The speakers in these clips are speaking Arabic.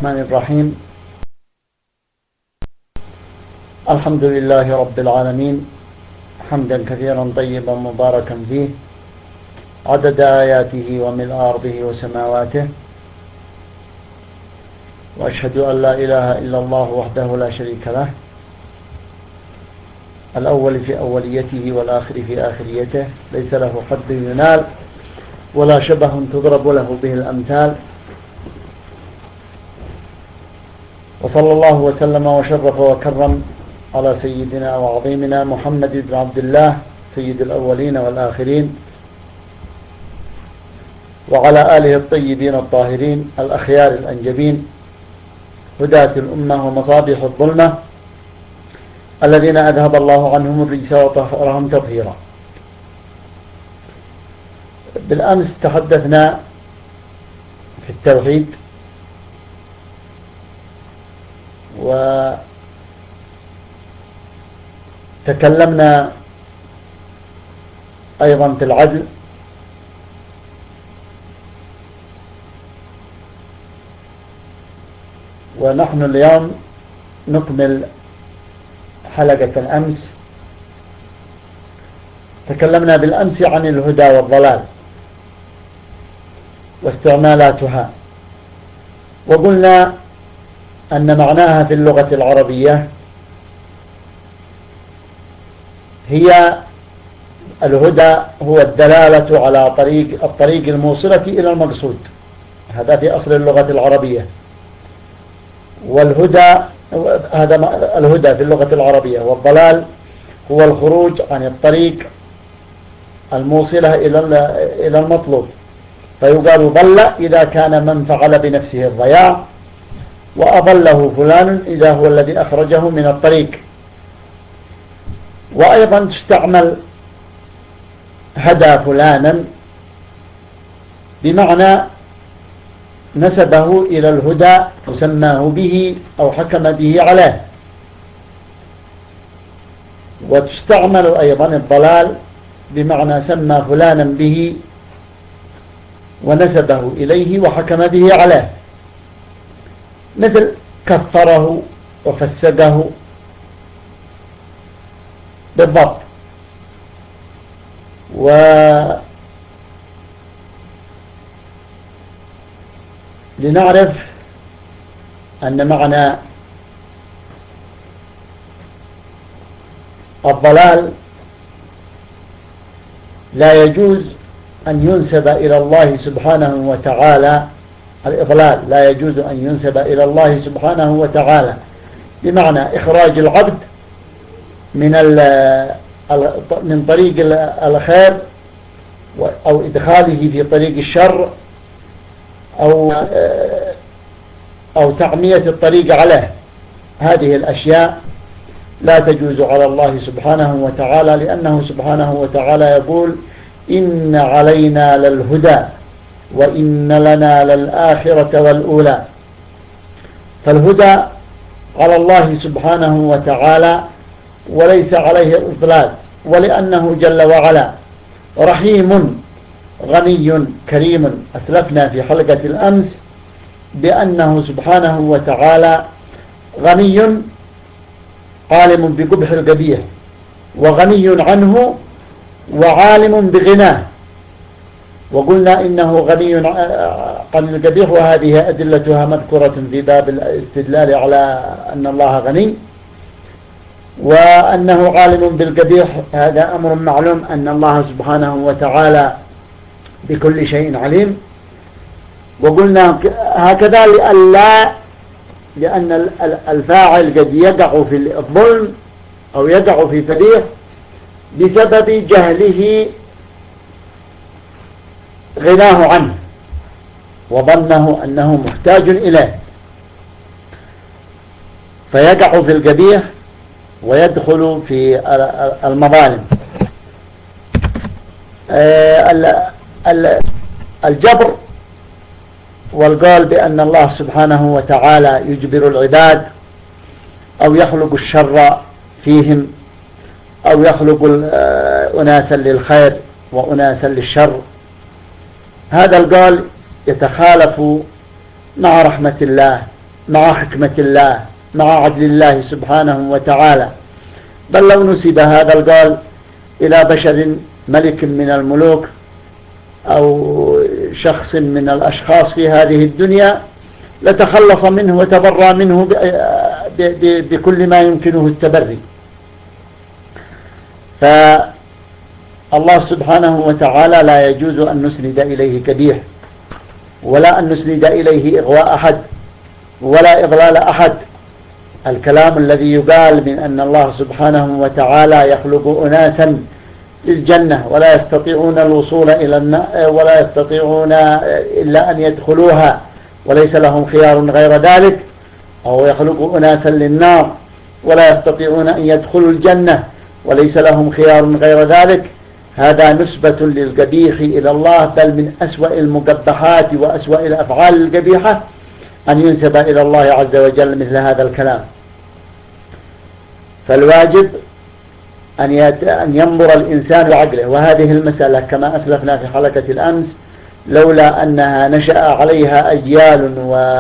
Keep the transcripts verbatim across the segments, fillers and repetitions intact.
الرحمن الرحيم. الحمد لله رب العالمين، حمدا كثيرا طيبا مباركا فيه، عدد آياته وملء أرضه وسماواته، وأشهد أن لا إله إلا الله وحده لا شريك له، الأول في أوليته والآخر في آخريته، ليس له حد ينال ولا شبه تضرب له به الأمثال، وصلى الله وسلم وشرف وكرم على سيدنا وعظيمنا محمد بن عبد الله سيد الأولين والآخرين، وعلى آله الطيبين الطاهرين الأخيار الأنجبين، هداة الأمة ومصابيح الظلمة، الذين أذهب الله عنهم الرجس وطهرهم تطهيرا. بالأمس تحدثنا في التوحيد، وتكلمنا أيضا في العدل، ونحن اليوم نكمل حلقة الأمس. تكلمنا بالأمس عن الهدى والضلال واستعمالاتها، وقلنا أن معناها في اللغة العربية هي الهدى هو الدلالة على طريق الطريق الموصلة إلى المقصود، هذا في أصل اللغة العربية. والهدى هذا الهدى في اللغة العربية، والضلال هو الخروج عن الطريق الموصلة إلى إلى المطلوب، فيقال ضل إذا كان من فعل بنفسه الضياع، وأضله فلان إذا هو الذي أخرجه من الطريق. وأيضا تستعمل هدى فلانا بمعنى نسبه إلى الهدى وسماه به أو حكم به عليه. وتستعمل أيضا الضلال بمعنى سمى فلانا به ونسبه إليه وحكم به عليه، مثل كفره وفسقه بالضبط. ولنعرف أن معنى الضلال لا يجوز أن ينسب إلى الله سبحانه وتعالى، الإضلال لا يجوز أن ينسب إلى الله سبحانه وتعالى بمعنى إخراج العبد من من طريق الخير أو إدخاله في طريق الشر أو أو تعمية الطريق عليه. هذه الأشياء لا تجوز على الله سبحانه وتعالى، لأنه سبحانه وتعالى يقول: إن علينا للهدى وإن لنا للآخرة والأولى. فالهدى على الله سبحانه وتعالى وليس عليه الإضلال، ولأنه جل وعلا رحيم غني كريم. أسلفنا في حلقة الأمس بأنه سبحانه وتعالى غني عالم بقبح القبيح، وغني عنه وعالم بغناه. وقلنا إنه غني عن القبيح، وهذه أدلتها مذكورة في باب الاستدلال على أن الله غني. وأنه عالم بالقبيح هذا أمر معلوم، أن الله سبحانه وتعالى بكل شيء عليم. وقلنا هكذا لألا لأن الفاعل قد يقع في الظلم أو يقع في فديح بسبب جهله غناه عنه وظنه أنه محتاج إليه، فيقع في القبيح ويدخل في المظالم. الجبر والقول بأن الله سبحانه وتعالى يجبر العباد أو يخلق الشر فيهم أو يخلق أناسا للخير وأناسا للشر، هذا القول يتخالف مع رحمة الله مع حكمة الله مع عدل الله سبحانه وتعالى. بل لو نسب هذا القول إلى بشر ملك من الملوك أو شخص من الأشخاص في هذه الدنيا لتخلص منه وتبرى منه بكل ما يمكنه التبري. فالله سبحانه وتعالى لا يجوز أن نسند إليه كبيح، ولا أن نسند إليه إغواء أحد ولا إضلال أحد. الكلام الذي يقال من أن الله سبحانه وتعالى يخلق أناسا للجنة ولا يستطيعون الوصول إلى النار ولا يستطيعون إلا أن يدخلوها وليس لهم خيار غير ذلك، أو يخلق أناسا للنار ولا يستطيعون أن يدخلوا الجنة وليس لهم خيار غير ذلك، هذا نسبة للقبيح إلى الله، بل من أسوأ المقبحات وأسوأ الأفعال القبيحة أن ينسب إلى الله عز وجل مثل هذا الكلام. فالواجب أن أن ينظر الإنسان بعقله. وهذه المسألة كما أسلفنا في حلقة الأمس لولا أنها نشأ عليها أجيال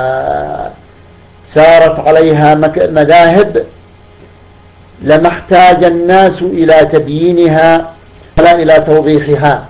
وسارت عليها مذاهب لما احتاج الناس إلى تبيينها ولا إلى توضيحها،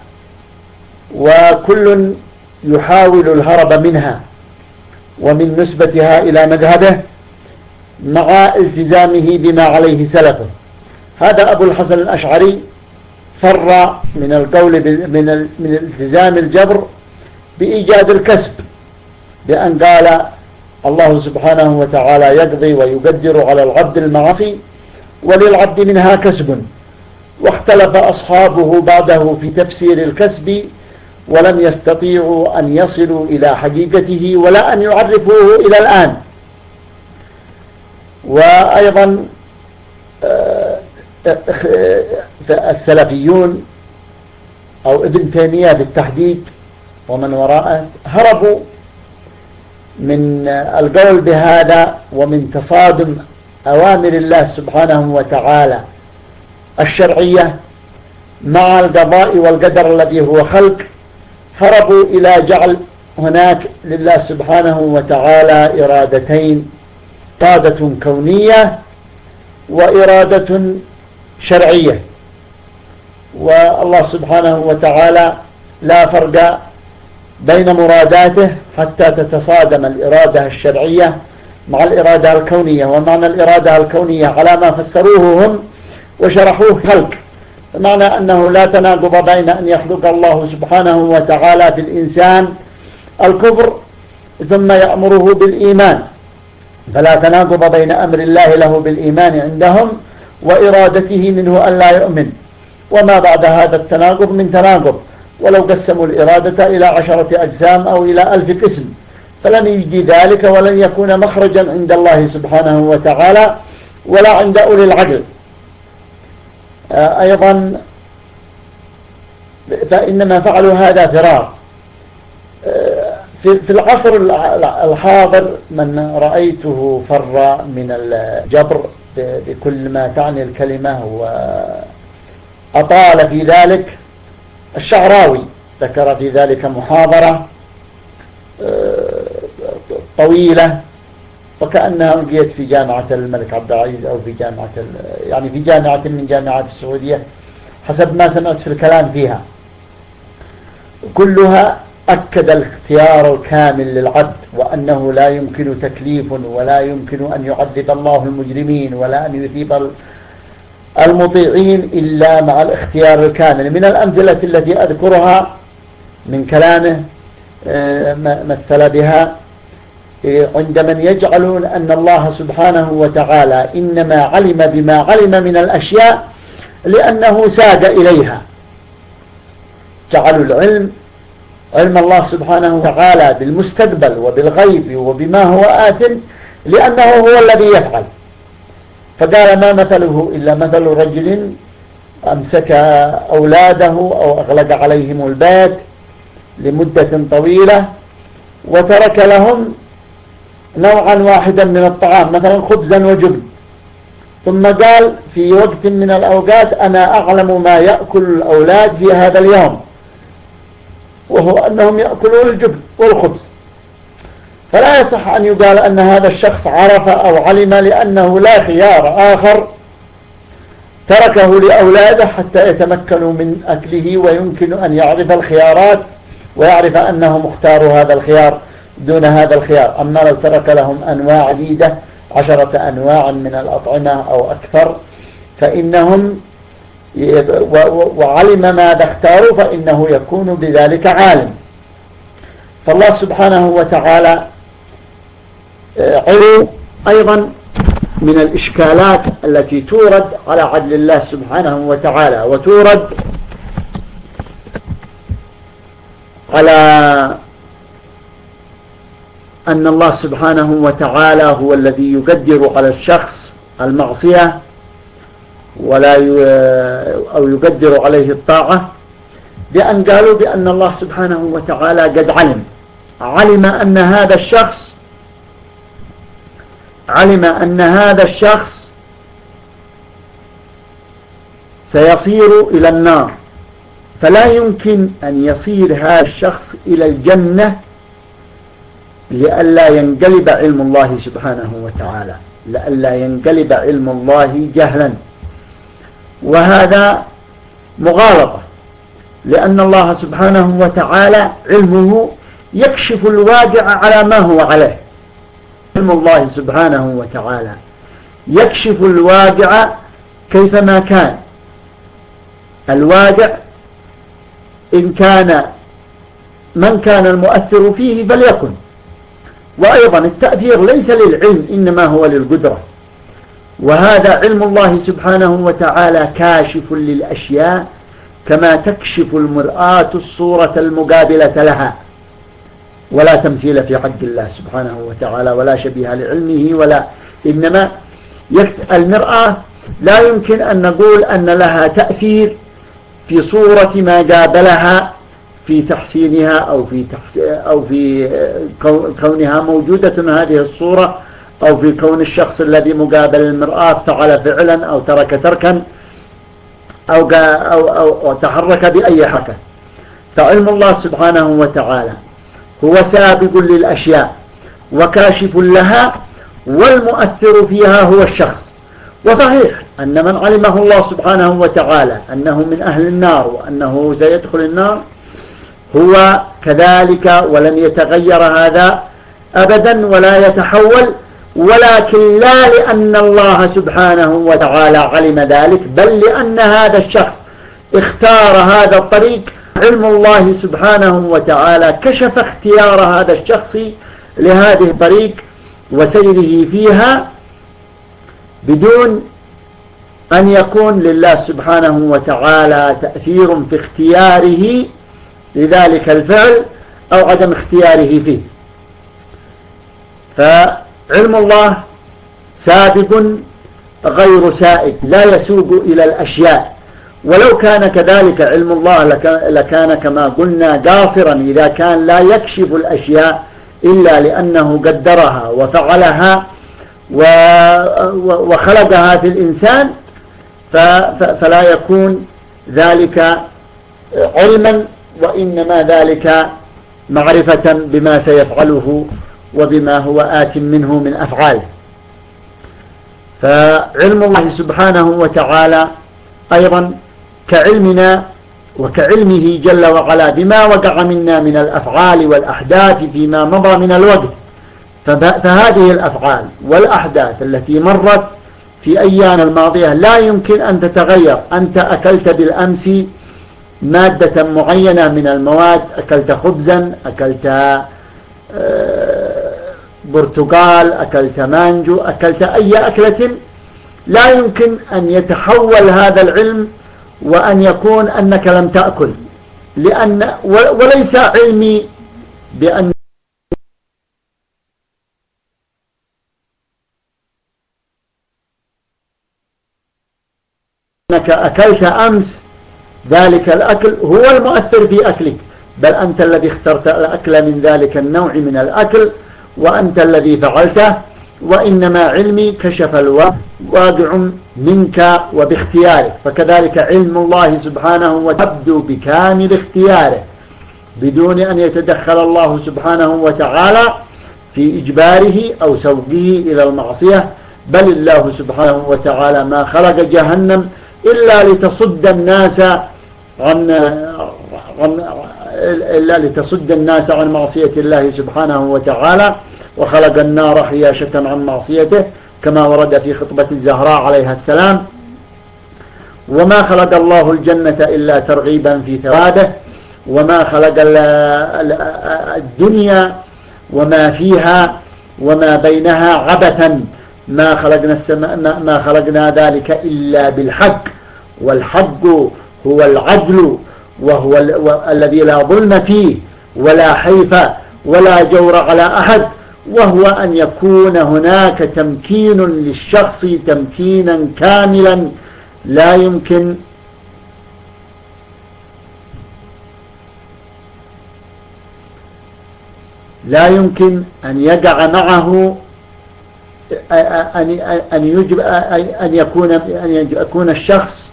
وكل يحاول الهرب منها ومن نسبتها إلى مذهبه مع التزامه بما عليه سلفه. هذا أبو الحسن الأشعري فر من القول من من التزام الجبر بإيجاد الكسب، بأن قال الله سبحانه وتعالى يقضي ويقدر على العبد المعاصي وللعبد منها كسب، واختلف أصحابه بعده في تفسير الكسب ولم يستطيعوا أن يصلوا إلى حقيقته ولا أن يعرفوه إلى الآن. وأيضا السلفيون أو ابن تيمية بالتحديد ومن وراءه هربوا من القول بهذا، ومن تصادم أوامر الله سبحانه وتعالى الشرعية مع القضاء والقدر الذي هو خلق، هربوا إلى جعل هناك لله سبحانه وتعالى إرادتين، إرادة كونية وإرادة شرعية. والله سبحانه وتعالى لا فرق بين مراداته حتى تتصادم الإرادة الشرعية مع الإرادة الكونية. ومعنى الإرادة الكونية على ما فسروه هم وشرحوه خلق، بمعنى أنه لا تناقض بين أن يخلق الله سبحانه وتعالى في الإنسان الكفر ثم يأمره بالإيمان، فلا تناقض بين أمر الله له بالإيمان عندهم وإرادته منه أن لا يؤمن. وما بعد هذا التناقض من تناقض، ولو قسموا الإرادة إلى عشرة أجسام أو إلى ألف قسم فلن يجدي ذلك ولن يكون مخرجا عند الله سبحانه وتعالى ولا عند أولي العقل. أيضا فإنما فعلوا هذا فرار. في العصر الحاضر من رأيته فر من الجبر بكل ما تعني الكلمة وأطال في ذلك. الشعراوي ذكر في ذلك محاضرة طويلة وكأنها ألقيت في جامعة الملك عبد العزيز أو في جامعة يعني في جامعة من جامعات السعودية حسب ما سمعت في الكلام فيها. كلها أكد الاختيار الكامل للعبد، وأنه لا يمكن تكليف ولا يمكن أن يعذب الله المجرمين ولا أن يثيب المطيعين إلا مع الاختيار الكامل. من الأمثلة التي أذكرها من كلامه مثل بها عند من يجعلون أن الله سبحانه وتعالى إنما علم بما علم من الأشياء لأنه ساد إليها. جعلوا العلم علم الله سبحانه وتعالى بالمستقبل وبالغيب وبما هو آت لأنه هو الذي يفعل. فقال ما مثله إلا مثل رجل أمسك أولاده أو أغلق عليهم البيت لمدة طويلة وترك لهم نوعا واحدا من الطعام مثلا خبزا وجبن، ثم قال في وقت من الأوقات أنا أعلم ما يأكل الأولاد في هذا اليوم، وهو أنهم يأكلون الجبن والخبز. فلا يصح أن يقال أن هذا الشخص عرف أو علم، لأنه لا خيار آخر تركه لأولاده حتى يتمكنوا من أكله، ويمكن أن يعرف الخيارات ويعرف أنهم اختاروا هذا الخيار دون هذا الخيار. أما لو ترك لهم أنواع عديدة عشرة أنواع من الأطعمة أو أكثر فإنهم وعلم ماذا اختاروا فإنه يكون بذلك عالم. فالله سبحانه وتعالى علم أيضا من الإشكالات التي تورد على عدل الله سبحانه وتعالى، وتورد على أن الله سبحانه وتعالى هو الذي يقدر على الشخص المعصية ولا أو يقدر عليه الطاعة، بأن قالوا بأن الله سبحانه وتعالى قد علم علم أن هذا الشخص علم أن هذا الشخص سيصير إلى النار، فلا يمكن أن يصير هذا الشخص إلى الجنة لئلا ينقلب علم الله سبحانه وتعالى، لئلا ينقلب علم الله جهلا. وهذا مغالطة، لأن الله سبحانه وتعالى علمه يكشف الواقع على ما هو عليه. علم الله سبحانه وتعالى يكشف الواقع كيفما كان. الواقع إن كان من كان المؤثر فيه فليكن. وأيضا التأثير ليس للعلم إنما هو للقدرة، وهذا علم الله سبحانه وتعالى كاشف للأشياء كما تكشف المرآة الصورة المقابلة لها، ولا تمثيل في حق الله سبحانه وتعالى ولا شبيه لعلمه، ولا إنما المرآة لا يمكن أن نقول أن لها تأثير في صورة ما قابلها في تحسينها أو في أو في كونها موجودة هذه الصورة، أو في كون الشخص الذي مقابل المرآة فعل فعلا أو ترك تركا أو, أو, أو, أو تحرك بأي حركة. فعلم الله سبحانه وتعالى هو سابق للأشياء وكاشف لها، والمؤثر فيها هو الشخص. وصحيح أن من علمه الله سبحانه وتعالى أنه من أهل النار وأنه سيدخل النار هو كذلك، ولن يتغير هذا أبدا ولا يتحول، ولكن لا لأن الله سبحانه وتعالى علم ذلك، بل لأن هذا الشخص اختار هذا الطريق. علم الله سبحانه وتعالى كشف اختيار هذا الشخص لهذه الطريق وسيره فيها بدون أن يكون لله سبحانه وتعالى تأثير في اختياره لذلك الفعل أو عدم اختياره فيه. فعلم الله سابق غير سائق، لا يسوق إلى الأشياء. ولو كان كذلك علم الله لكان كما قلنا قاصرا، إذا كان لا يكشف الأشياء إلا لأنه قدرها وفعلها وخلقها في الإنسان، فلا يكون ذلك علما، وإنما ذلك معرفة بما سيفعله وبما هو آت منه من أفعاله. فعلم الله سبحانه وتعالى أيضا كعلمنا وكعلمه جل وعلا بما وقع منا من الأفعال والأحداث فيما مضى من الوقت. فهذه الأفعال والأحداث التي مرت في أيام الماضية لا يمكن أن تتغير. أنت أكلت بالأمس مادة معينة من المواد، أكلت خبزا، أكلت برتقال، أكلت مانجو، أكلت أي أكلة، لا يمكن أن يتحول هذا العلم وأن يكون أنك لم تأكل، لأن وليس علمي بأن أنك أكلت أمس ذلك الأكل هو المؤثر في أكلك، بل أنت الذي اخترت الأكل من ذلك النوع من الأكل وأنت الذي فعلته. وإنما علمي كشف الواقع منك وباختيارك، فكذلك علم الله سبحانه وتبدو بكامل اختياره بدون أن يتدخل الله سبحانه وتعالى في إجباره أو سوقه إلى المعصية، بل الله سبحانه وتعالى ما خلق جهنم إلا لتصد الناس عن, عن إلا لتصد الناس عن معصية الله سبحانه وتعالى، وخلق النار حياشة عن معصيته كما ورد في خطبة الزهراء عليها السلام. وما خلق الله الجنة إلا ترغيبا في ثوابه، وما خلق الدنيا وما فيها وما بينها عبثا، ما خلقنا السماء ما خلقنا ذلك إلا بالحق، والحق هو العدل، وهو الذي لا ظلم فيه ولا حيف ولا جور على أحد، وهو أن يكون هناك تمكين للشخص تمكينا كاملا لا يمكن لا يمكن أن يقع معه أن أن يجب أن يكون أن يكون الشخص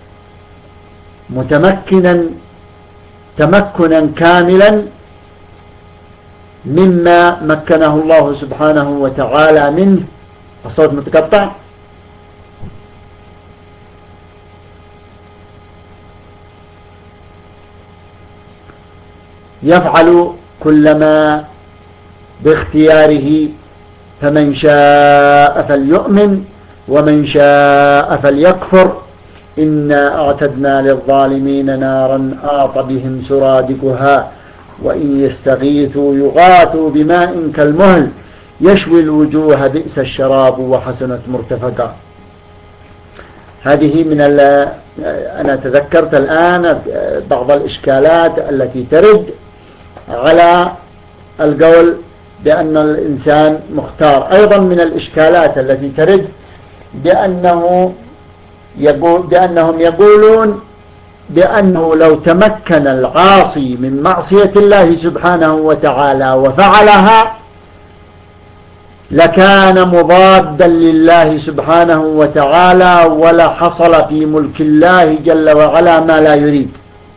متمكنا تمكنا كاملا مما مكنه الله سبحانه وتعالى منه. الصوت متقطع. يفعل كل ما باختياره، فمن شاء فليؤمن ومن شاء فليكفر، إنا أعتدنا للظالمين نارا آط بهم سرادقها وإن يستغيثوا يغاثوا بماء كالمهل يشوي الوجوه بئس الشراب وحسنت مرتفقا. هذه من أنا تذكرت الآن بعض الإشكالات التي ترد على القول بأن الإنسان مختار. أيضا من الإشكالات التي ترد بأنه يقول بأنهم يقولون بأنه لو تمكن العاصي من معصية الله سبحانه وتعالى وفعلها لكان مضادا لله سبحانه وتعالى، ولا حصل في ملك الله جل وعلا ما لا يريد.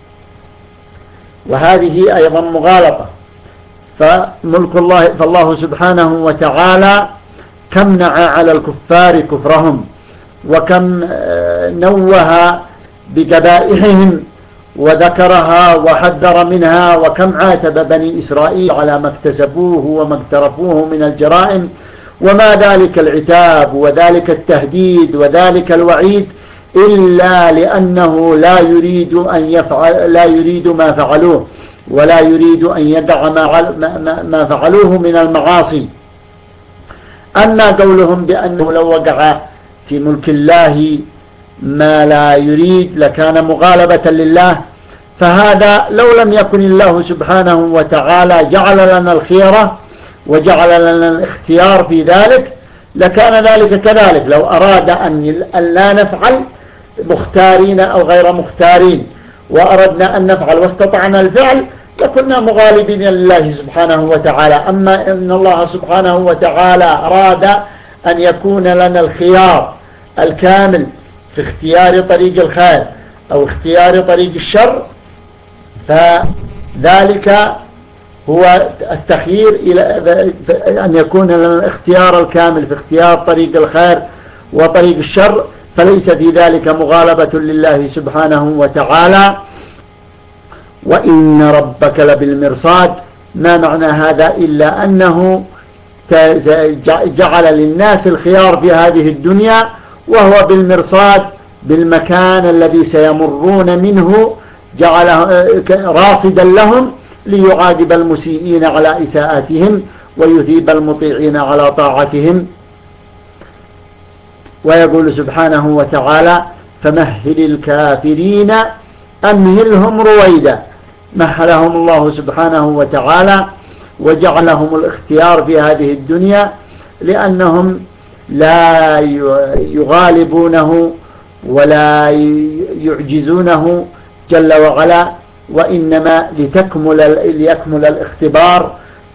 وهذه أيضا مغالطة. فملك الله فالله سبحانه وتعالى كم نعى على الكفار كفرهم، وكم نوه بقبائحهم وذكرها وحذر منها، وكم عاتب بني إسرائيل على ما اكتسبوه وما اقترفوه من الجرائم، وما ذلك العتاب وذلك التهديد وذلك الوعيد إلا لأنه لا يريد أن يفعل لا يريد ما فعلوه، ولا يريد أن يدع ما, ما فعلوه من المعاصي. أما قولهم بأنه لو وقع في ملك الله ما لا يريد لكان مغالبة لله، فهذا لو لم يكن الله سبحانه وتعالى جعل لنا الخيرة وجعل لنا الاختيار في ذلك لكان ذلك كذلك. لو أراد أن لا نفعل مختارين أو غير مختارين وأردنا أن نفعل واستطعنا الفعل لكنا مغالبين لله سبحانه وتعالى. أما إن الله سبحانه وتعالى أراد أن يكون لنا الخيار الكامل في اختيار طريق الخير أو اختيار طريق الشر، فذلك هو التخيير إلى أن يكون لنا الاختيار الكامل في اختيار طريق الخير وطريق الشر، فليس في ذلك مغالبة لله سبحانه وتعالى. وإن ربك لبالمرصاد. ما معنى هذا إلا أنه جعل للناس الخيار في هذه الدنيا، وهو بالمرصاد بالمكان الذي سيمرون منه، جعله راصدا لهم ليعاقب المسيئين على إساءتهم ويثيب المطيعين على طاعتهم. ويقول سبحانه وتعالى فمهل الكافرين أمهلهم رويدا. مهلهم الله سبحانه وتعالى وجعلهم الاختيار في هذه الدنيا لأنهم لا يغالبونه ولا يعجزونه جل وعلا، وإنما لتكمل ليكمل الاختبار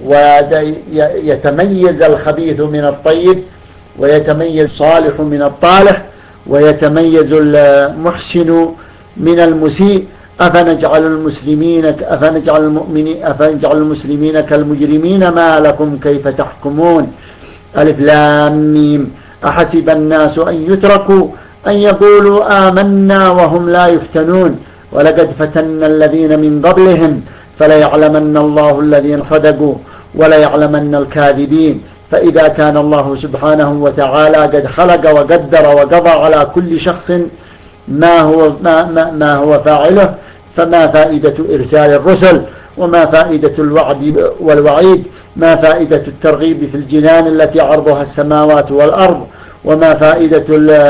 ويتميز الخبيث من الطيب، ويتميز الصالح من الطالح، ويتميز المحسن من المسيء. أفنجعل المسلمين أفنجعل المؤمنين أفنجعل المسلمين كالمجرمين ما لكم كيف تحكمون. ألف لام ميم. أحسب الناس أن يتركوا أن يقولوا آمنا وهم لا يفتنون ولقد فتنا الذين من قبلهم فليعلمن الله الذين صدقوا وليعلمن الكاذبين. فإذا كان الله سبحانه وتعالى قد خلق وقدر وقضى على كل شخص ما هو, ما, ما, ما هو فاعله، فما فائدة إرسال الرسل، وما فائدة الوعد والوعيد، ما فائدة الترغيب في الجنان التي عرضها السماوات والأرض، وما فائدة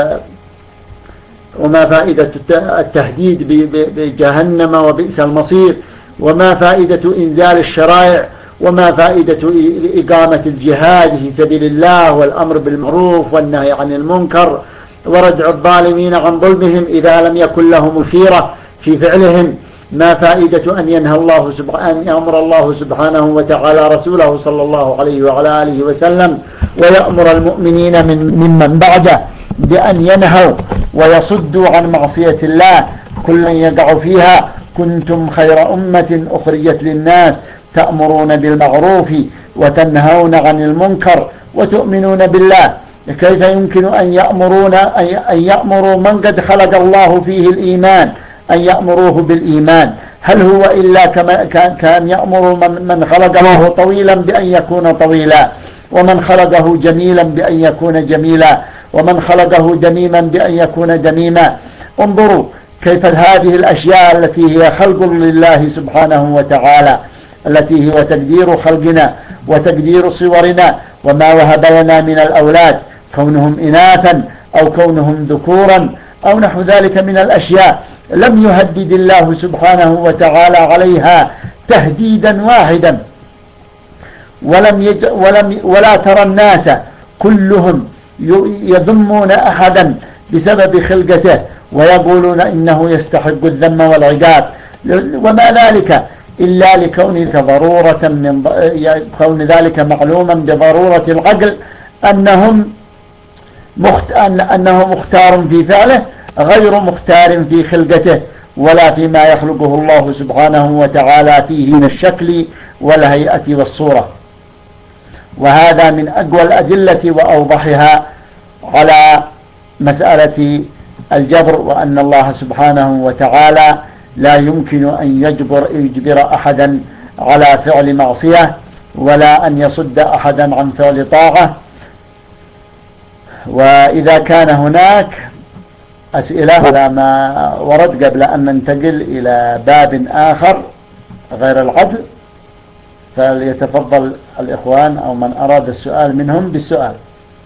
وما فائدة التهديد بجهنم وبئس المصير، وما فائدة إنزال الشرائع، وما فائدة إقامة الجهاد في سبيل الله والأمر بالمعروف والنهي عن المنكر وردع الظالمين عن ظلمهم إذا لم يكن لهم الخيرة في فعلهم. ما فائدة أن ينهى الله سبحانه أن يأمر الله سبحانه وتعالى رسوله صلى الله عليه وعلى آله وسلم ويأمر المؤمنين من ممن بعده بأن ينهوا ويصدوا عن معصية الله كل يقع فيها. كنتم خير أمة أخرجت للناس تأمرون بالمعروف وتنهون عن المنكر وتؤمنون بالله. كيف يمكن أن يأمرون أن يأمروا من قد خلق الله فيه الإيمان أن يأمروه بالإيمان؟ هل هو إلا كما كان يأمر من خلقه طويلا بأن يكون طويلا، ومن خلقه جميلا بأن يكون جميلا، ومن خلقه دميما بأن يكون دميما؟ انظروا كيف هذه الأشياء التي هي خلق لله سبحانه وتعالى، التي هو تقدير خلقنا وتقدير صورنا، وما وهب لنا من الأولاد كونهم إناثا أو كونهم ذكورا أو نحو ذلك من الأشياء، لم يهدد الله سبحانه وتعالى عليها تهديدا واحدا. ولم يج ولم ولا ترى الناس كلهم يذمون أحدا بسبب خلقته ويقولون إنه يستحق الذم والعقاب، وما ذلك إلا لكون ضرورة من كون ذلك معلوما بضرورة العقل أنهم مخت... أن... أنه مختار في فعله غير مختار في خلقته ولا فيما يخلقه الله سبحانه وتعالى فيه من الشكل والهيئة والصورة. وهذا من أقوى الأدلة وأوضحها على مسألة الجبر، وأن الله سبحانه وتعالى لا يمكن أن يجبر, يجبر أحدا على فعل معصية ولا أن يصد أحدا عن فعل طاعة. وإذا كان هناك أسئلة على ما ورد قبل أن ننتقل إلى باب آخر غير العدل فليتفضل الإخوان أو من أراد السؤال منهم بالسؤال.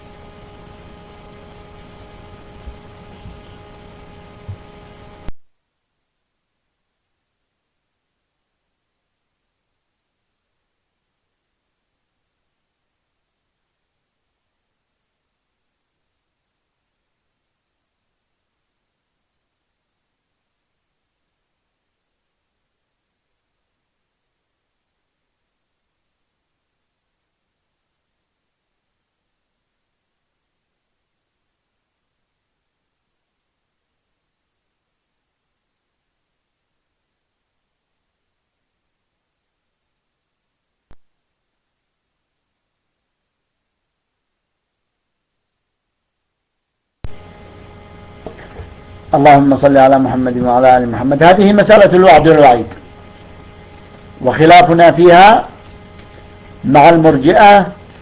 اللهم صل على محمد وعلى آل محمد. هذه مسألة الوعد والوعيد، وخلافنا فيها مع المرجئة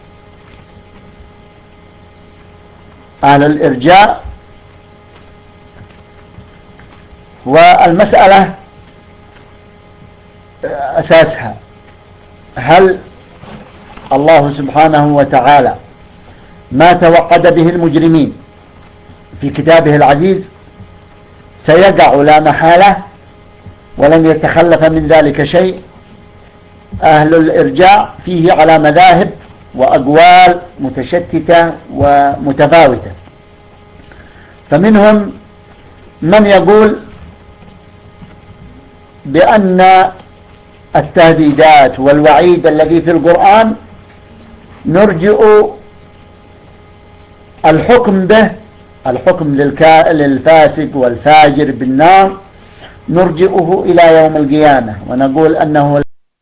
أهل الإرجاء. والمسألة أساسها هل الله سبحانه وتعالى ما توعد به المجرمين في كتابه العزيز سيقع لا محالة ولن يتخلف من ذلك شيء؟ أهل الإرجاء فيه على مذاهب وأقوال متشتتة ومتفاوتة، فمنهم من يقول بأن التهديدات والوعيد الذي في القرآن نرجئ الحكم به الحكم للفاسق والفاجر بالنار نرجئه إلى يوم القيامة ونقول أنه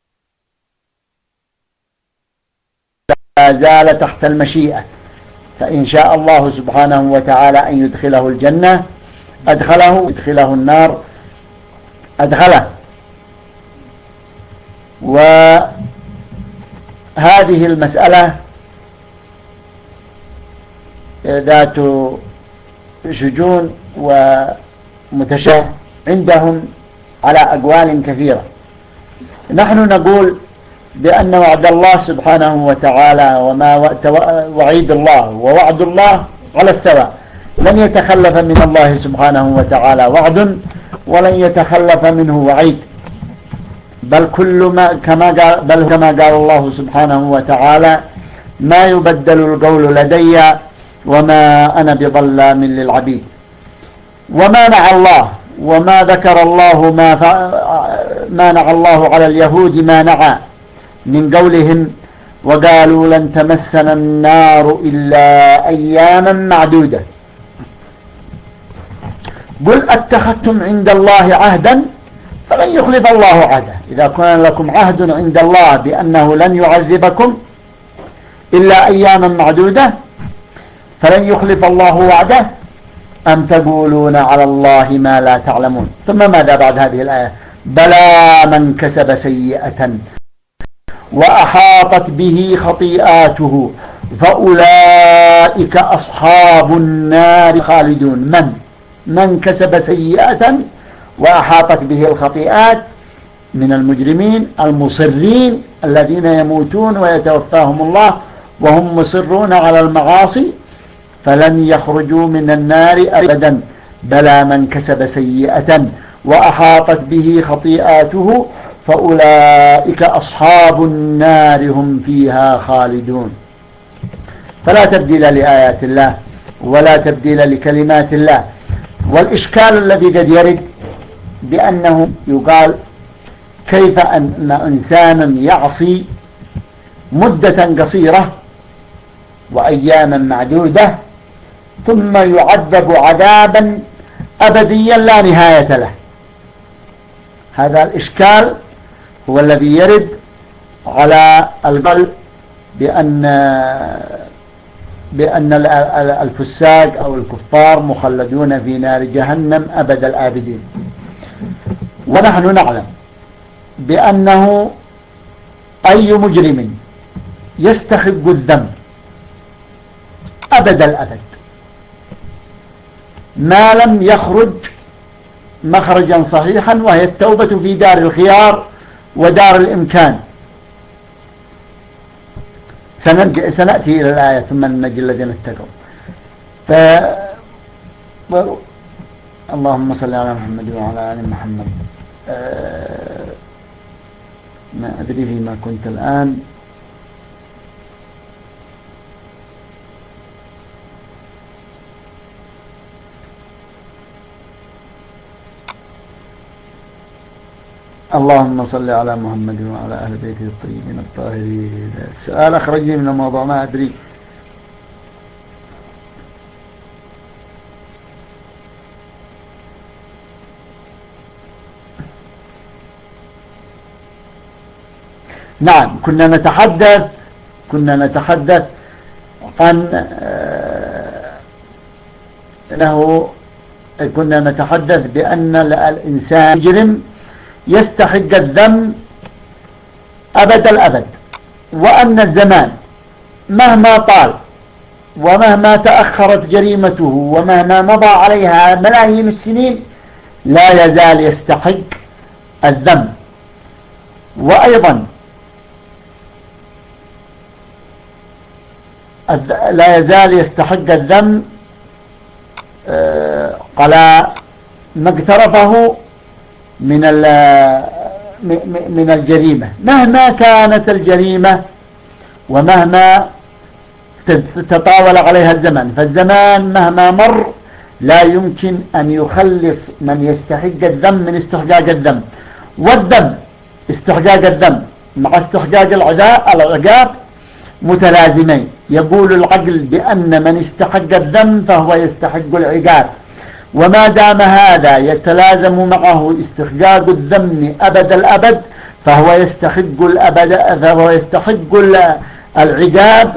لا زال تحت المشيئة، فإن شاء الله سبحانه وتعالى أن يدخله الجنة أدخله، يدخله النار أدخله. وهذه المسألة ذات شجون ومتشابه عندهم على أقوال كثيرة. نحن نقول بأن وعد الله سبحانه وتعالى وما وعيد الله ووعد الله على السواء، لن يتخلف من الله سبحانه وتعالى وعد ولن يتخلف منه وعيد، بل كل ما كما قال بل كما قال الله سبحانه وتعالى ما يبدل القول لدي وما أنا بظلام للعبيد. ومانع الله وما ذكر الله ما مانع الله على اليهود ما نعى من قولهم وقالوا لن تمسنا النار إلا أياما معدودة. قل أتخذتم عند الله عهدا فلن يخلف الله عهده. إذا كان لكم عهد عند الله بأنه لن يعذبكم إلا أياما معدودة فلن يخلف الله وعده أم تقولون على الله ما لا تعلمون. ثم ماذا بعد هذه الآية؟ بلى من كسب سيئة وأحاطت به خطيئاته فأولئك أصحاب النار خالدون. من من كسب سيئة وأحاطت به الخطيئات من المجرمين المصرين الذين يموتون ويتوفاهم الله وهم مصرون على المعاصي فلن يخرجوا من النار أبدا. بلى من كسب سيئة وأحاطت به خطيئاته فأولئك أصحاب النار هم فيها خالدون. فلا تبديل لآيات الله ولا تبديل لكلمات الله. والإشكال الذي قد يرد بأنه يقال كيف أن إنسانا يعصي مدة قصيرة وأياما معدودة ثم يعذب عذابا أبديا لا نهاية له. هذا الإشكال هو الذي يرد على القلب بأن بأن الفساق أو الكفار مخلدون في نار جهنم أبد الآبدين. ونحن نعلم بأنه أي مجرم يستحق الذنب أبد الأبد ما لم يخرج مخرجا صحيحا وهي التوبة في دار الخيار ودار الإمكان. سنأتي إلى الآية ثم ننجي الذين اتقوا. ف... اللهم صل على محمد وعلى آل محمد. أه... ما أدري فيما كنت الآن. اللهم صل على محمد وعلى أهل بيته الطيبين الطاهرين. السؤال أخرجني من الموضوع ما أدري. نعم كنا نتحدث كنا نتحدث عن أنه كنا نتحدث بأن الإنسان مجرم يستحق الذنب أبد الأبد، وأن الزمان مهما طال ومهما تأخرت جريمته ومهما مضى عليها ملايين السنين لا يزال يستحق الذنب. وأيضا لا يزال يستحق الذنب على ما اقترفه من من الجريمة مهما كانت الجريمة ومهما تطاول عليها الزمن. فالزمان مهما مر لا يمكن أن يخلص من يستحق الذنب من استحقاق الذنب، والذنب استحقاق الذنب مع استحقاق العقاب متلازمين. يقول العقل بأن من استحق الذنب فهو يستحق العقاب، وما دام هذا يتلازم معه استحقاق الذم أبد الأبد فهو يستحق الأبد فهو يستحق العقاب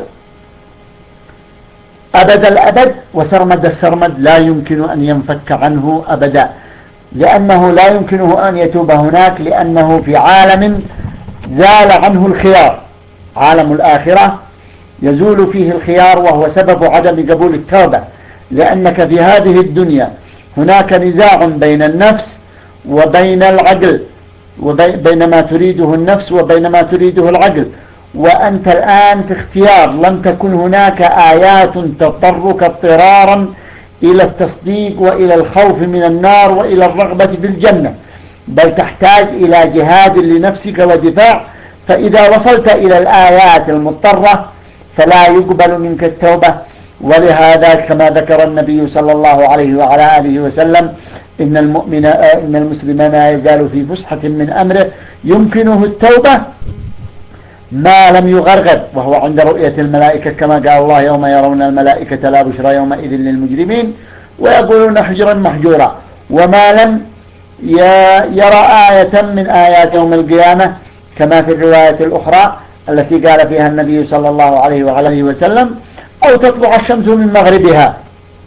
أبد الأبد، وسرمد السرمد لا يمكن أن ينفك عنه أبدا، لأنه لا يمكنه أن يتوب هناك، لأنه في عالم زال عنه الخيار. عالم الآخرة يزول فيه الخيار، وهو سبب عدم قبول التوبة، لأنك في هذه الدنيا هناك نزاع بين النفس وبين العقل، وبين ما تريده النفس وبين ما تريده العقل، وأنت الآن في اختيار. لم تكن هناك آيات تضطرك اضطرارا إلى التصديق وإلى الخوف من النار وإلى الرغبة في الجنة، بل تحتاج إلى جهاد لنفسك ودفاع. فإذا وصلت إلى الآيات المضطرة فلا يقبل منك التوبة. ولهذا كما ذكر النبي صلى الله عليه وعلى آله وسلم إن المؤمن إن المسلم ما يزال في فسحة من أمره يمكنه التوبة ما لم يغرغر، وهو عند رؤية الملائكة كما قال الله يوم يرون الملائكة لا بشرى يومئذ للمجرمين ويقولون حجرا محجورا. وما لم يرى آية من آيات يوم القيامة كما في الرواية الأخرى التي قال فيها النبي صلى الله عليه وعلى آله وسلم أو تطلع الشمس من مغربها.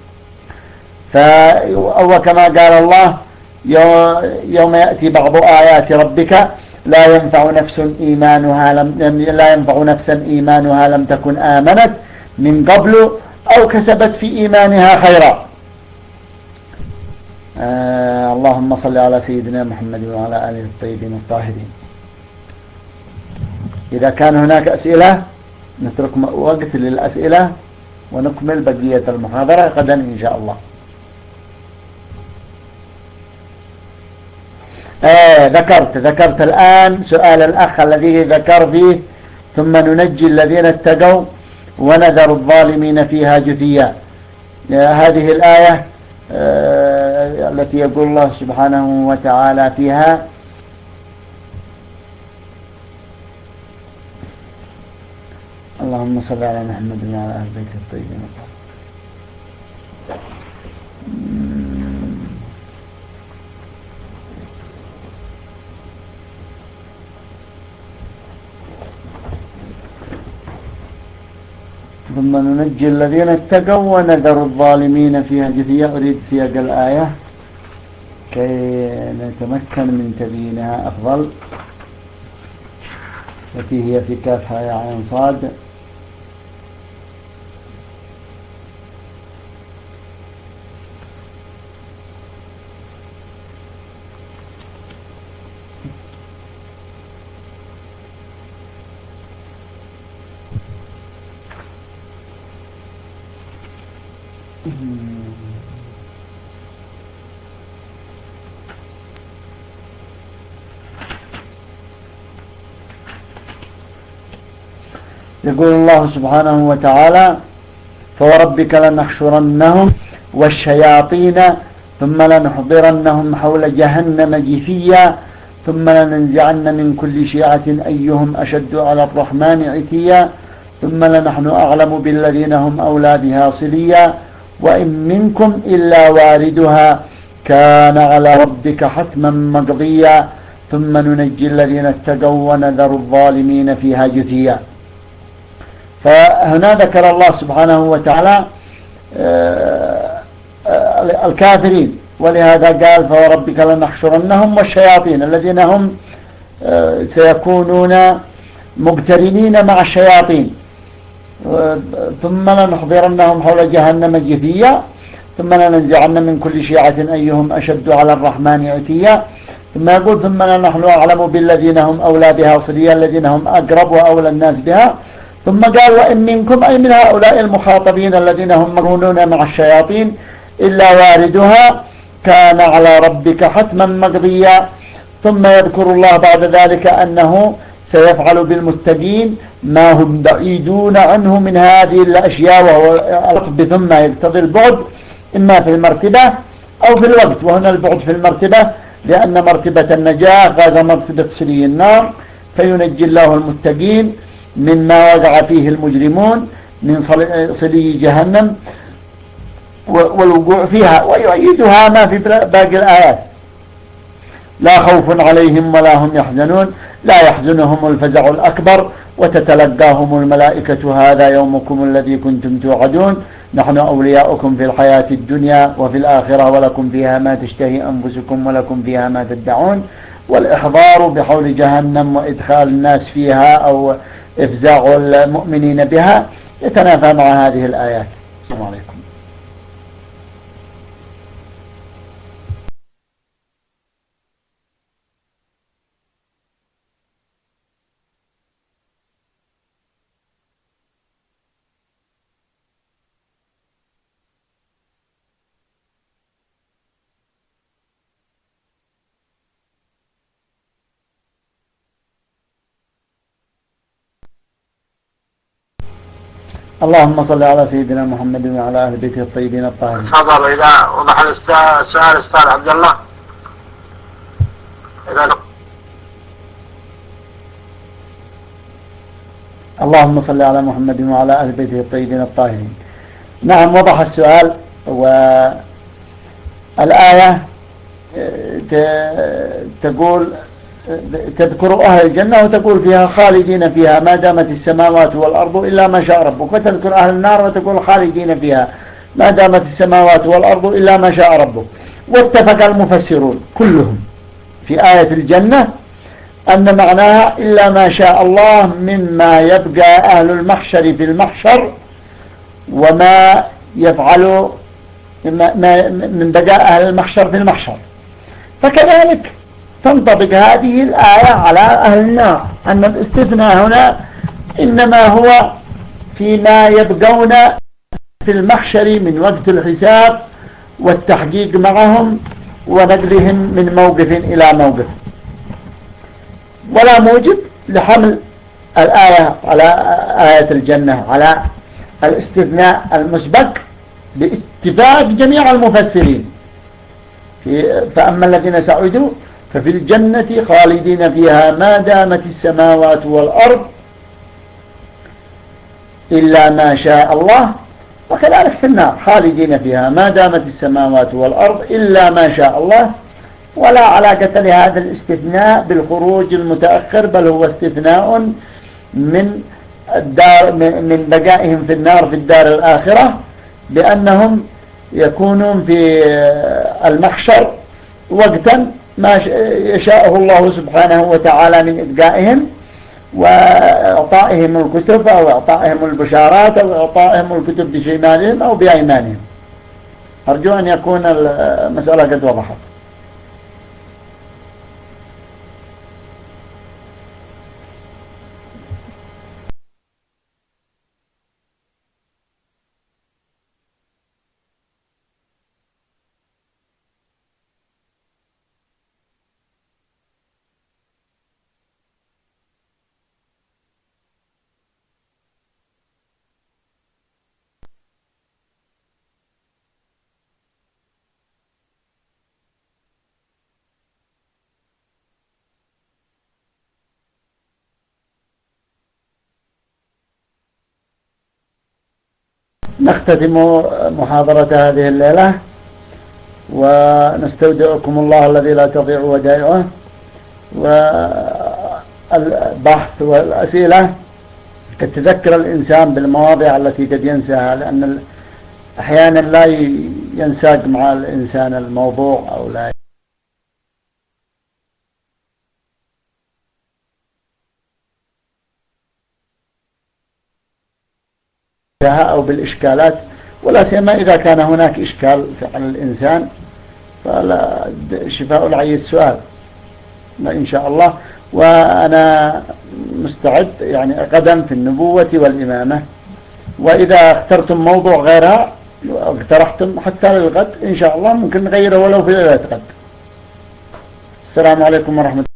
أو كما قال الله يوم يأتي بعض آيات ربك لا ينفع نفس إيمانها لم لا ينفع نفسا إيمانها لم تكن آمنت من قبل أو كسبت في إيمانها خيرا. آه اللهم صل على سيدنا محمد وعلى آله الطيبين الطاهرين. إذا كان هناك أسئلة نترك وقت للأسئلة ونكمل بقية المحاضرة غدا إن شاء الله. آه ذكرت ذكرت الآن سؤال الأخ الذي ذكر فيه ثم ننجي الذين اتقوا ونذر الظالمين فيها جثيا. آه هذه الآية آه التي يقول الله سبحانه وتعالى فيها اللهم صل على محمد وعلى آل بيته الطيبين الطاهرين. ثم ننجي الذين اتقوا ونذر الظالمين فيها جثيا. أريد سياق الآية كي نتمكن من تبيينها أفضل، التي هي في كاف هاء عين صاد. يقول الله سبحانه وتعالى فوربك لنحشرنهم والشياطين ثم لنحضرنهم حول جهنم جثيا ثم لننزعن من كل شيعة أيهم أشد على الرحمن عتيا ثم لنحن أعلم بالذين هم أولى بها صليا وإن منكم إلا واردها كان على ربك حتما مقضيا ثم ننجي الذين اتقوا ونذر الظالمين فيها جثيا. فهنا ذكر الله سبحانه وتعالى الكافرين، ولهذا قال فوربك لنحشرنهم والشياطين الذين هم سيكونون مقترنين مع الشياطين ثم لنحضرنهم حول جهنم جثيا ثم لننزعن من كل شيعة أيهم أشد على الرحمن عتيا ثم يقول ثم نحن أعلم بالذين هم أولى بها صليا الذين هم أقرب وأولى الناس بها. ثم قال وإن منكم أي من هؤلاء المخاطبين الذين هم مقرونون مع الشياطين إلا واردها كان على ربك حتما مقضيا. ثم يذكر الله بعد ذلك أنه سيفعل بالمتقين ما هم بعيدون عنه من هذه الأشياء، وهو العطف ثم يقتضي البعد إما في المرتبة أو في الوقت، وهنا البعد في المرتبة لأن مرتبة النجاة غير مرتبة سلي النار، فينجي الله المتقين مما وقع فيه المجرمون من صلي جهنم والوقوع فيها، ويؤيدها ما في باقي الآيات: لا خوف عليهم ولا هم يحزنون، لا يحزنهم الفزع الأكبر، وتتلقاهم الملائكة هذا يومكم الذي كنتم توعدون، نحن أولياؤكم في الحياة الدنيا وفي الآخرة، ولكم فيها ما تشتهي أنفسكم ولكم فيها ما تدعون. والإحضار بحول جهنم وإدخال الناس فيها أو إفزاع المؤمنين بها يتنافى مع هذه الآيات. السلام عليكم. اللهم صل على سيدنا محمد وعلى أهل بيته الطيبين الطاهرين. تفضل. إذا وضح السؤال أستاذ عبد الله. إذا اللهم صل على محمد وعلى أهل بيته الطيبين الطاهرين. نعم، وضح السؤال. والآية تقول تذكر أهل الجنة وتقول فيها خالدين فيها ما دامت السماوات والأرض إلا ما شاء ربك، وتذكر أهل النار وتقول خالدين فيها ما دامت السماوات والأرض إلا ما شاء ربك. واتفق المفسرون كلهم في آية الجنة أن معناها إلا ما شاء الله مما يبقى أهل المحشر في المحشر وما يفعل من بقاء أهل المحشر في المحشر. فكذلك تنطبق هذه الآية على أهل النار، أن الاستثناء هنا إنما هو فيما يبقون في المحشر من وقت الحساب والتحقيق معهم ونقلهم من موقف إلى موقف، ولا موجب لحمل الآية على آية الجنة على الاستثناء المسبق باتفاق جميع المفسرين. فأما الذين سعدوا ففي الجنة خالدين فيها ما دامت السماوات والأرض إلا ما شاء الله، وكذلك في النار خالدين فيها ما دامت السماوات والأرض إلا ما شاء الله. ولا علاقة لهذا الاستثناء بالخروج المتأخر، بل هو استثناء من الدار من بقائهم في النار في الدار الآخرة، بأنهم يكونون في المحشر وقتا ما يشاءه الله سبحانه وتعالى من إبقائهم وإعطائهم الكتب أو إعطائهم البشارات أو إعطائهم الكتب بشمالهم أو بأيمانهم. أرجو أن يكون المسألة قد وضحت. نختتم محاضرة هذه الليلة ونستودعكم الله الذي لا تضيع ودائعه. والبحث والأسئلة قد تذكر الإنسان بالمواضيع التي قد ينساها، لأن أحيانا لا ينساق مع الإنسان الموضوع أو لا أو بالإشكالات، ولا سيما إذا كان هناك إشكال على الإنسان فلا شفاء العي السؤال إن شاء الله. وأنا مستعد يعني غدا في النبوة والإمامة، وإذا اخترتم موضوع غيرها اقترحتم حتى للغد إن شاء الله ممكن نغيره ولو في ليلة غد. السلام عليكم ورحمة الله.